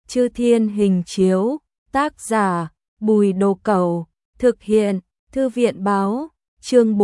Chư Thiên Hình Chiếu, tác giả Bùi Đồ Cẩu, thực hiện Thư viện Báo, chương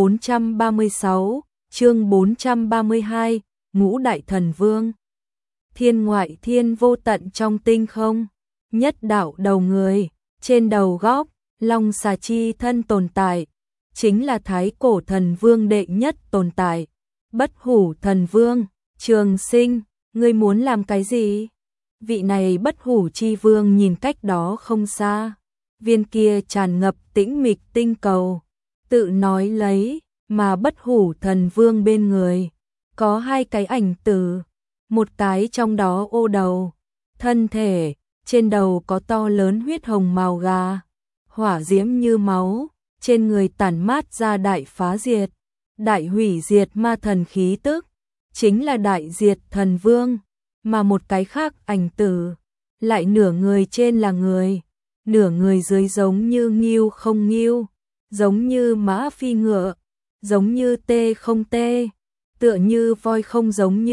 436, chương 432, Ngũ Đại Thần Vương. Thiên ngoại thiên vô tận trong tinh không, nhất đạo đầu người, trên đầu góc, long xà chi thân tồn tại, chính là Thái Cổ Thần Vương đệ nhất tồn tại, Bất Hủ Thần Vương. Trường Sinh, ngươi muốn làm cái gì? Vị này Bất Hủ Chi Vương nhìn cách đó không xa, viên kia tràn ngập tĩnh mịch tinh cầu, tự nói lấy, mà Bất Hủ Thần Vương bên người có hai cái ảnh tử, một cái trong đó ô đầu, thân thể, trên đầu có to lớn huyết hồng màu gà, hỏa diễm như máu, trên người tản mát ra đại phá diệt, đại hủy diệt ma thần khí tức, chính là Đại Diệt Thần Vương, mà một cái khác ảnh tử, lại nửa người trên là người, nửa người dưới giống như ngưu không ngưu, giống như mã phi ngựa, giống như tê không tê, tựa như voi không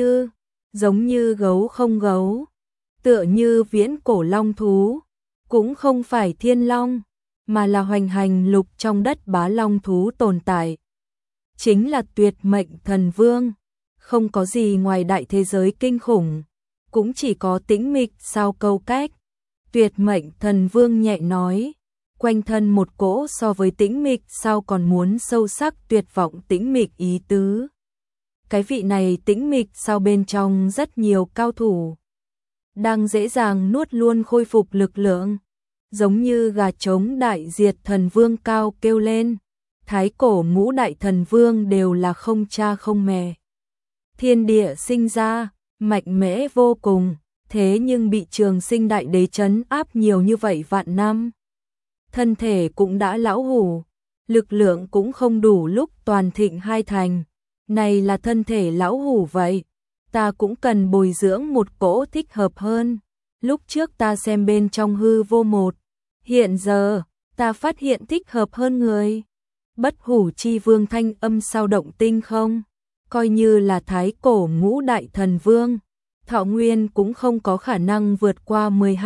giống như gấu không gấu, tựa như viễn cổ long thú, cũng không phải thiên long, mà là hoành hành lục trong đất bá long thú tồn tại. Chính là Tuyệt Mệnh Thần Vương, không có gì ngoài đại thế giới kinh khủng, cũng chỉ có tĩnh mịch sao câu cách. Tuyệt Mệnh Thần Vương nhẹ nói, quanh thân một cỗ so với tĩnh mịch sao còn muốn sâu sắc tuyệt vọng tĩnh mịch ý tứ. Cái vị này tĩnh mịch sao bên trong rất nhiều cao thủ, đang dễ dàng nuốt luôn khôi phục lực lượng, giống như gà trống Đại Diệt Thần Vương cao kêu lên. Thái cổ ngũ đại thần vương đều là không cha không mẹ. Thiên địa sinh ra, mạnh mẽ vô cùng, thế nhưng bị Trường Sinh đại đế trấn áp nhiều như vậy vạn năm. Thân thể cũng đã lão hủ, lực lượng cũng không đủ lúc toàn thịnh hai thành. Này là thân thể lão hủ vậy, ta cũng cần bồi dưỡng một cỗ thích hợp hơn. Lúc trước ta xem bên trong hư vô một, hiện giờ ta phát hiện thích hợp hơn người. Bất Hủ Chi Vương thanh âm sao động tinh không, coi như là Thái cổ ngũ đại thần vương, thọ nguyên cũng không có khả năng vượt qua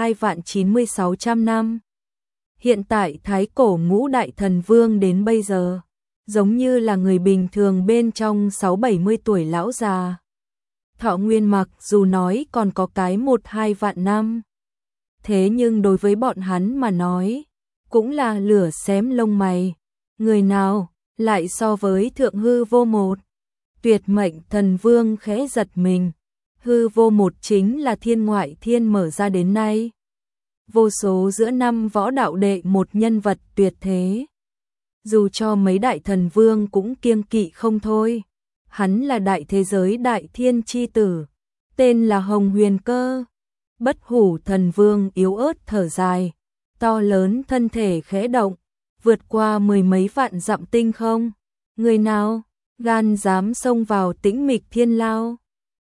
12.9.600 năm. Hiện tại Thái cổ ngũ đại thần vương đến bây giờ, giống như là người bình thường bên trong 6-70 tuổi lão già. Thọ nguyên mặc dù nói còn có cái 1-2 vạn năm, thế nhưng đối với bọn hắn mà nói, cũng là lửa xém lông mày. Người nào lại so với thượng hư vô một? Tuyệt Mệnh Thần Vương khẽ giật mình. Hư vô một chính là thiên ngoại thiên mở ra đến nay, vô số giữa năm võ đạo đệ một nhân vật tuyệt thế. Dù cho mấy đại thần vương cũng kiêng kỵ không thôi. Hắn là đại thế giới đại thiên chi tử, tên là Hồng Huyền Cơ. Bất Hủ Thần Vương yếu ớt thở dài, to lớn thân thể khẽ động, vượt qua 10 mấy vạn dặm tinh không. Người nào gan dám xông vào tĩnh mịch thiên lao?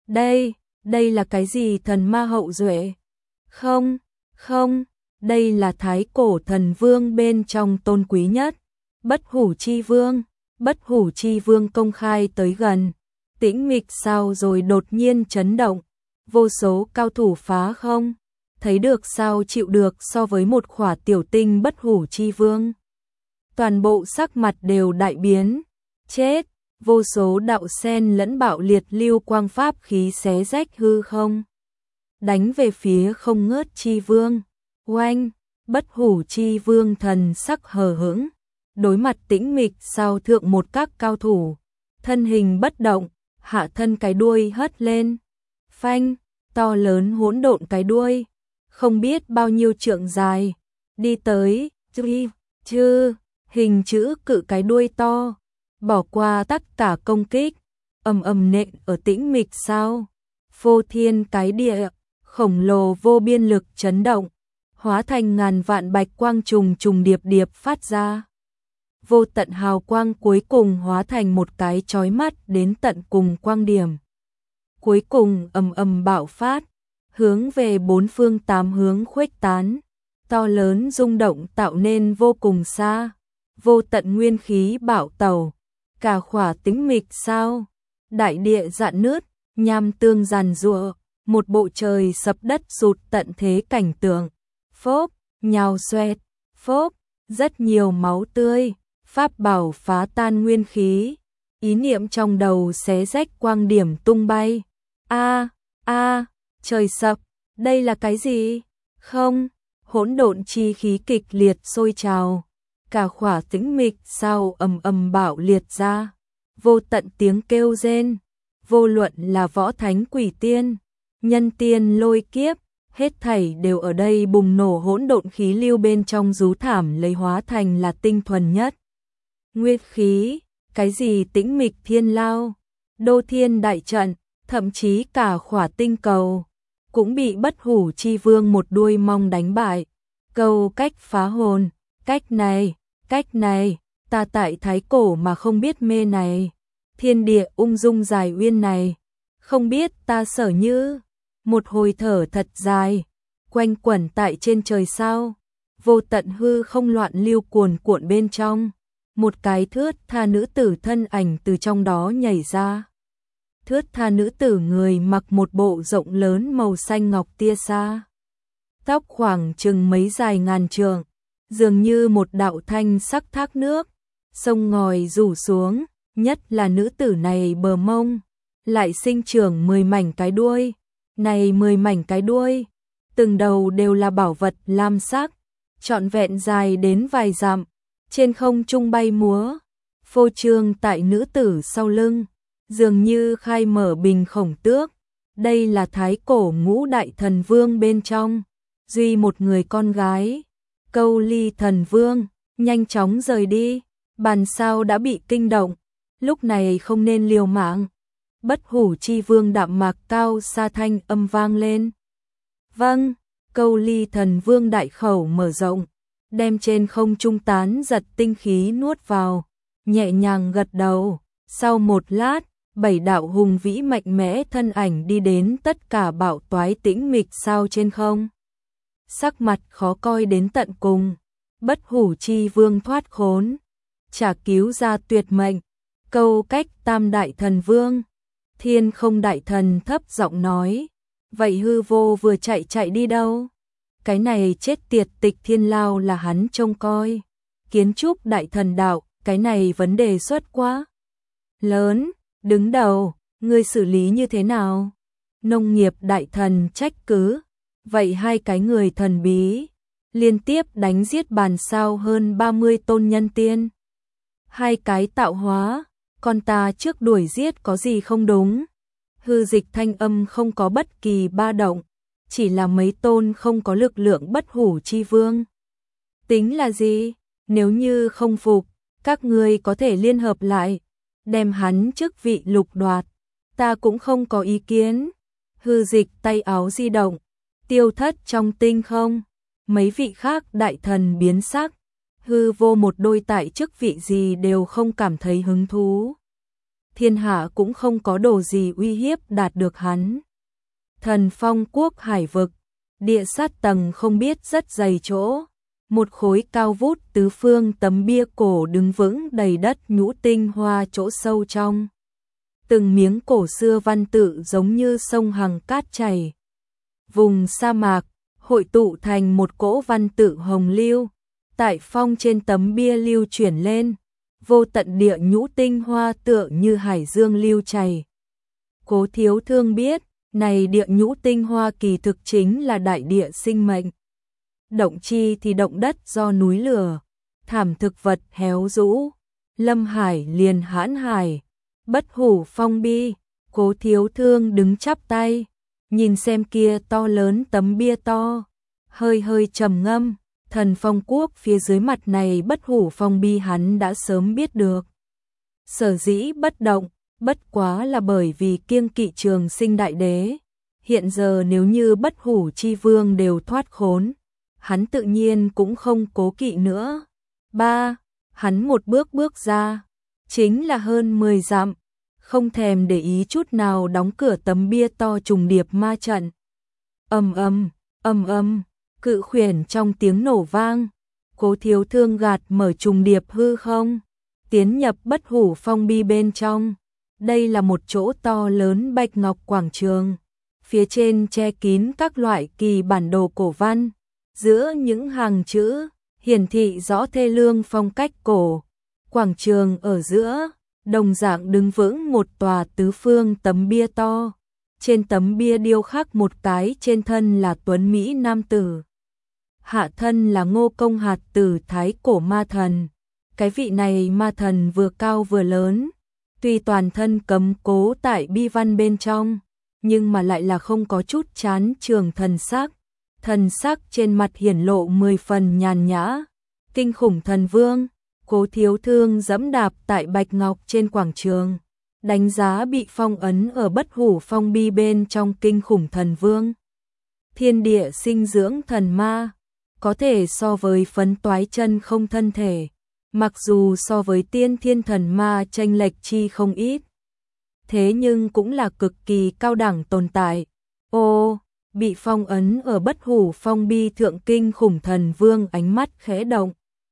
Đây là cái gì thần ma hậu duệ? Không, đây là Thái cổ thần vương bên trong tôn quý nhất, Bất Hủ Chi Vương. Bất Hủ Chi Vương công khai tới gần, tĩnh mịch sao rồi đột nhiên chấn động, vô số cao thủ phá không, thấy được sao chịu được so với một khỏa tiểu tinh Bất Hủ Chi Vương. Toàn bộ sắc mặt đều đại biến, chết, vô số đạo sen lẫn bạo liệt lưu quang pháp khí xé rách hư không, đánh về phía không ngớt Chi Vương. Oanh, Bất Hủ Chi Vương thần sắc hờ hững, đối mặt tĩnh mịch sao thượng một các cao thủ, thân hình bất động, hạ thân cái đuôi hất lên, phanh, to lớn hỗn độn cái đuôi, không biết bao nhiêu trượng dài, đi tới, hình chữ cự cái đuôi to, bỏ qua tất cả công kích, ầm ầm nện ở tĩnh mịch sao, phô thiên cái địa, khổng lồ vô biên lực chấn động, hóa thành ngàn vạn bạch quang trùng trùng điệp điệp phát ra. Vô tận hào quang cuối cùng hóa thành một cái chói mắt đến tận cùng quang điểm. Cuối cùng ầm ầm bạo phát, hướng về bốn phương tám hướng khuếch tán, to lớn rung động tạo nên vô cùng xa, vô tận nguyên khí bạo tẩu, cả khỏa tĩnh mịch sao, đại địa rạn nứt, nham tương giàn giụa, một bộ trời sập đất sụt tận thế cảnh tượng. Phốp, nhào xoẹt, phốp, rất nhiều máu tươi, pháp bảo phá tan nguyên khí, ý niệm trong đầu xé rách quang điểm tung bay. A, trời sập, đây là cái gì? Không, hỗn độn chi khí kịch liệt sôi trào, cả khỏa tĩnh mịch sao ầm ầm bạo liệt ra, vô tận tiếng kêu rên, vô luận là võ thánh quỷ tiên, nhân tiên lôi kiếp, hết thảy đều ở đây bùng nổ hỗn độn khí lưu bên trong rú thảm lấy hóa thành là tinh thuần nhất. Nguyên khí, cái gì tĩnh mịch thiên lao, đô thiên đại trận, thậm chí cả khỏa tinh cầu, cũng bị Bất Hủ Chi Vương một đuôi mong đánh bại. Câu cách phá hồn, cách này, ta tại thái cổ mà không biết mê này, thiên địa ung dung dài uyên này, không biết ta sở như, một hồi thở thật dài, quanh quẩn tại trên trời sao, vô tận hư không loạn lưu cuồn cuộn bên trong, một cái thướt tha nữ tử thân ảnh từ trong đó nhảy ra. Thướt tha nữ tử người mặc một bộ rộng lớn màu xanh ngọc tia sa, tóc khoảng chừng mấy dài ngàn trượng, dường như một đạo thanh sắc thác nước, sông ngòi rủ xuống, nhất là nữ tử này bờ mông, lại sinh trưởng 10 mảnh cái đuôi, này 10 mảnh cái đuôi, từng đầu đều là bảo vật lam sắc, trọn vẹn dài đến vài dặm, trên không trung bay múa, phô trương tại nữ tử sau lưng, dường như khai mở bình khổng tước, đây là thái cổ ngũ đại thần vương bên trong, duy một người con gái, Câu Ly thần vương, nhanh chóng rời đi, bàn sao đã bị kinh động, lúc này không nên liều mạng. Bất Hủ Chi Vương đạm mạc cao xa thanh âm vang lên. Vâng, Câu Ly thần vương đại khẩu mở rộng, đem trên không trung tán giật tinh khí nuốt vào, nhẹ nhàng gật đầu, sau một lát, 7 đạo hùng vĩ mạnh mẽ thân ảnh đi đến tất cả bạo toái tĩnh mịch sao trên không. Sắc mặt khó coi đến tận cùng, Bất Hủ Chi Vương thoát khốn, trả cứu ra tuyệt mệnh, câu cách tam đại thần vương. Thiên Không đại thần thấp giọng nói, vậy hư vô vừa chạy đi đâu? Cái này chết tiệt Tịch Thiên Lao là hắn trông coi. Kiến trúc đại thần đạo, cái này vấn đề xuất quá lớn, đứng đầu, ngươi xử lý như thế nào? Nông nghiệp đại thần trách cứ, vậy hai cái người thần bí, liên tiếp đánh giết bàn sao hơn 30 tôn nhân tiên. Hai cái tạo hóa, con ta trước đuổi giết có gì không đúng? Hư Dịch thanh âm không có bất kỳ ba động, chỉ là mấy tôn không có lực lượng Bất Hủ Chi Vương. Tính là gì? Nếu như không phục, các ngươi có thể liên hợp lại, đem hắn chức vị lục đoạt, ta cũng không có ý kiến. Hư Dịch tay áo di động, tiêu thất trong tinh không, mấy vị khác đại thần biến sắc, hư vô một đôi tại chức vị gì đều không cảm thấy hứng thú. Thiên hạ cũng không có đồ gì uy hiếp đạt được hắn. Thần Phong quốc hải vực, địa sát tầng không biết rất dày chỗ, một khối cao vút tứ phương tấm bia cổ đứng vững đầy đất nhũ tinh hoa chỗ sâu trong. Từng miếng cổ xưa văn tự giống như sông hằng cát chảy. Vùng sa mạc, hội tụ thành một cỗ văn tự hồng lưu, tại phong trên tấm bia lưu chuyển lên, vô tận địa nhũ tinh hoa tựa như hải dương lưu chảy. Cố Thiếu Thương biết, này địa nhũ tinh hoa kỳ thực chính là đại địa sinh mệnh. Động chi thì động đất do núi lửa, thảm thực vật héo rũ, lâm hải liền hãn hải, bất hủ phong bi. Cố Thiếu Thương đứng chắp tay, nhìn xem kia to lớn tấm bia to, hơi trầm ngâm. Thần Phong quốc phía dưới mặt này bất hủ phong bi hắn đã sớm biết được. Sở dĩ bất động, bất quá là bởi vì kiêng kỵ Trường Sinh đại đế. Hiện giờ nếu như Bất Hủ Chi Vương đều thoát khốn, hắn tự nhiên cũng không cố kỵ nữa. Hắn một bước ra, chính là hơn 10 dặm, không thèm để ý chút nào đóng cửa tấm bia to trùng điệp ma trận. Ầm, cự khuyển trong tiếng nổ vang, Cố Thiếu Thương gạt mở trùng điệp hư không, tiến nhập bất hủ phong bi bên trong. Đây là một chỗ to lớn bạch ngọc quảng trường, phía trên che kín các loại kỳ bản đồ cổ văn, giữa những hàng chữ hiển thị rõ thê lương phong cách cổ. Quảng trường ở giữa, đồng dạng đứng vững một tòa tứ phương tấm bia to. Trên tấm bia điêu khắc một cái trên thân là tuấn mỹ nam tử, hạ thân là Ngô Công Hạt Tử thái cổ ma thần. Cái vị này ma thần vừa cao vừa lớn, tuy toàn thân cấm cố tại bi văn bên trong, nhưng mà lại là không có chút chán trường thần sắc trên mặt hiển lộ 10 phần nhàn nhã. Kinh khủng thần vương, Cố Thiếu Thương dẫm đạp tại bạch ngọc trên quảng trường, đánh giá bị phong ấn ở bất hủ phong bi bên trong kinh khủng thần vương. Thiên địa sinh dưỡng thần ma, có thể so với phấn toái chân không thân thể, mặc dù so với tiên thiên thần ma chênh lệch chi không ít, thế nhưng cũng là cực kỳ cao đẳng tồn tại. Ô, bị phong ấn ở bất hủ phong bi thượng kinh khủng thần vương ánh mắt khẽ động,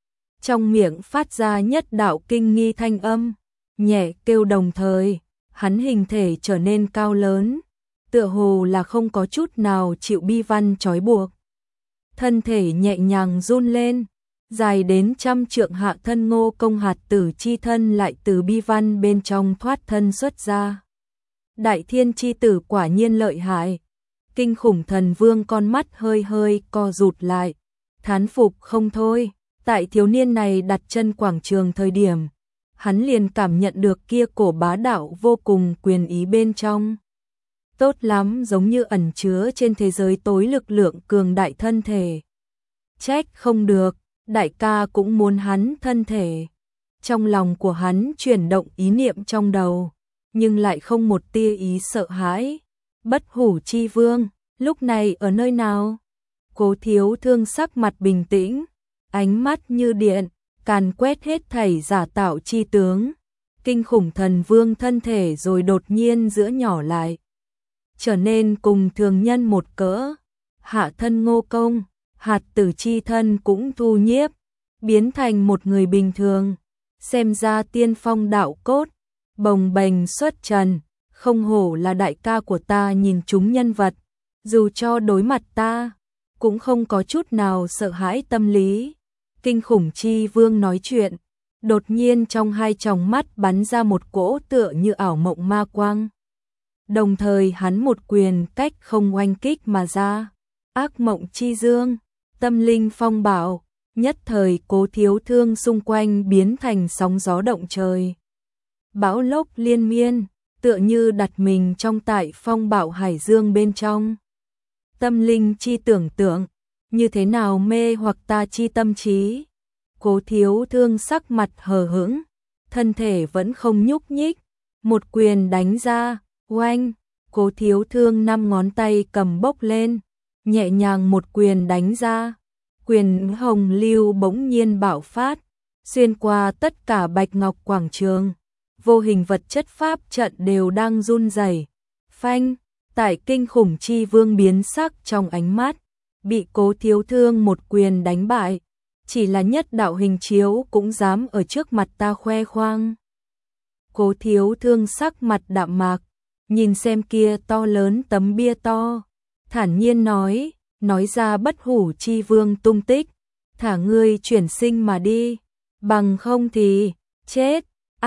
trong miệng phát ra nhất đạo kinh nghi thanh âm, nhẹ kêu đồng thời, hắn hình thể trở nên cao lớn, tựa hồ là không có chút nào chịu bi văn trói buộc. Thân thể nhẹ nhàng run lên, dài đến 100 trượng hạ thân Ngô Công Hạt Tử chi thân lại từ bi văn bên trong thoát thân xuất ra. Đại thiên chi tử quả nhiên lợi hại. Kinh khủng thần vương con mắt hơi hơi co rụt lại, thán phục không thôi. Tại thiếu niên này đặt chân quảng trường thời điểm, hắn liền cảm nhận được kia cổ bá đạo vô cùng quyền ý bên trong. Tốt lắm, giống như ẩn chứa trên thế giới tối lực lượng cường đại thân thể. Trách không được, đại ca cũng muốn hắn thân thể. Trong lòng của hắn chuyển động ý niệm trong đầu, nhưng lại không một tia ý sợ hãi. Bất hủ chi vương, lúc này ở nơi nào? Cố Thiếu Thương sắc mặt bình tĩnh, ánh mắt như điện, càn quét hết thảy giả tạo chi tướng. Kinh khủng thần vương thân thể rồi đột nhiên giữa nhỏ lại, trở nên cùng thường nhân một cỡ. Hạ thân Ngô Công Hạt Tử chi thân cũng thu nhiếp, biến thành một người bình thường. Xem ra tiên phong đạo cốt, bồng bềnh xuất trần, không hổ là đại ca của ta. Nhìn chúng nhân vật, dù cho đối mặt ta, cũng không có chút nào sợ hãi tâm lý. Kinh khủng chi vương nói chuyện, đột nhiên trong hai tròng mắt bắn ra một cỗ tựa như ảo mộng ma quang. Đồng thời hắn một quyền cách không oanh kích mà ra. Ác mộng chi dương, tâm linh phong bạo, nhất thời Cố Thiếu Thương xung quanh biến thành sóng gió động trời. Bão lốc liên miên, tựa như đặt mình trong tại phong bạo hải dương bên trong. Tâm linh chi tưởng tượng, như thế nào mê hoặc ta chi tâm trí. Cố Thiếu Thương sắc mặt hờ hững, thân thể vẫn không nhúc nhích, một quyền đánh ra, oanh. Cố Thiếu Thương 5 ngón tay cầm bốc lên, nhẹ nhàng một quyền đánh ra. Quyền hồng lưu bỗng nhiên bạo phát, xuyên qua tất cả bạch ngọc quảng trường. Vô hình vật chất pháp trận đều đang run rẩy. Phanh, tại kinh khủng chi vương biến sắc trong ánh mắt, bị Cố Thiếu Thương một quyền đánh bại. Chỉ là nhất đạo hình chiếu cũng dám ở trước mặt ta khoe khoang. Cố Thiếu Thương sắc mặt đạm mạc, nhìn xem kia to lớn tấm bia to, thản nhiên nói ra bất hủ chi vương tung tích, thả ngươi chuyển sinh mà đi, bằng không thì chết.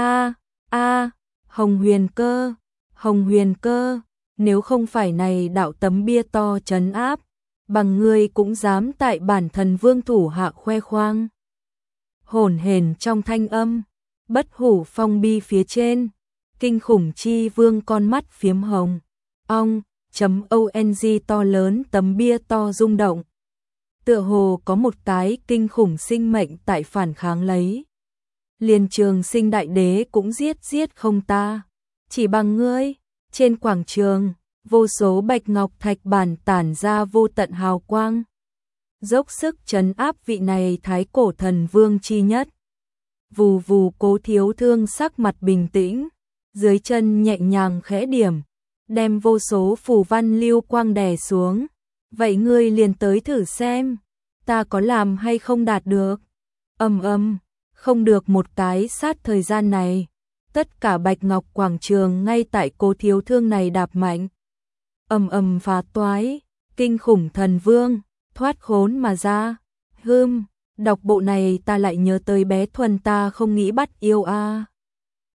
Hồng Huyền Cơ, nếu không phải này đạo tấm bia to trấn áp, bằng ngươi cũng dám tại bản thần vương thủ hạ khoe khoang. Hổn hển trong thanh âm, bất hủ phong bi phía trên, kinh khủng chi vương con mắt phiếm hồng. Ong to lớn tấm bia to rung động. Tựa hồ có một cái kinh khủng sinh mệnh tại phản kháng lấy. Liền Trường Sinh đại đế cũng giết không ta, chỉ bằng ngươi. Trên quảng trường, vô số bạch ngọc thạch bản tản ra vô tận hào quang, dốc sức trấn áp vị này thái cổ thần vương chi nhất. Vù vù. Cố Thiếu Thương sắc mặt bình tĩnh, dưới chân nhẹ nhàng khẽ điểm, đem vô số phù văn lưu quang đè xuống. Vậy ngươi liền tới thử xem, ta có làm hay không đạt được. Không được một cái sát thời gian này, tất cả bạch ngọc quảng trường ngay tại Cố Thiếu Thương này đạp mạnh. ầm ầm phá toái, kinh khủng thần vương, thoát khốn mà ra. Đọc bộ này ta lại nhớ tới bé Thuần ta không nghĩ bắt yêu a.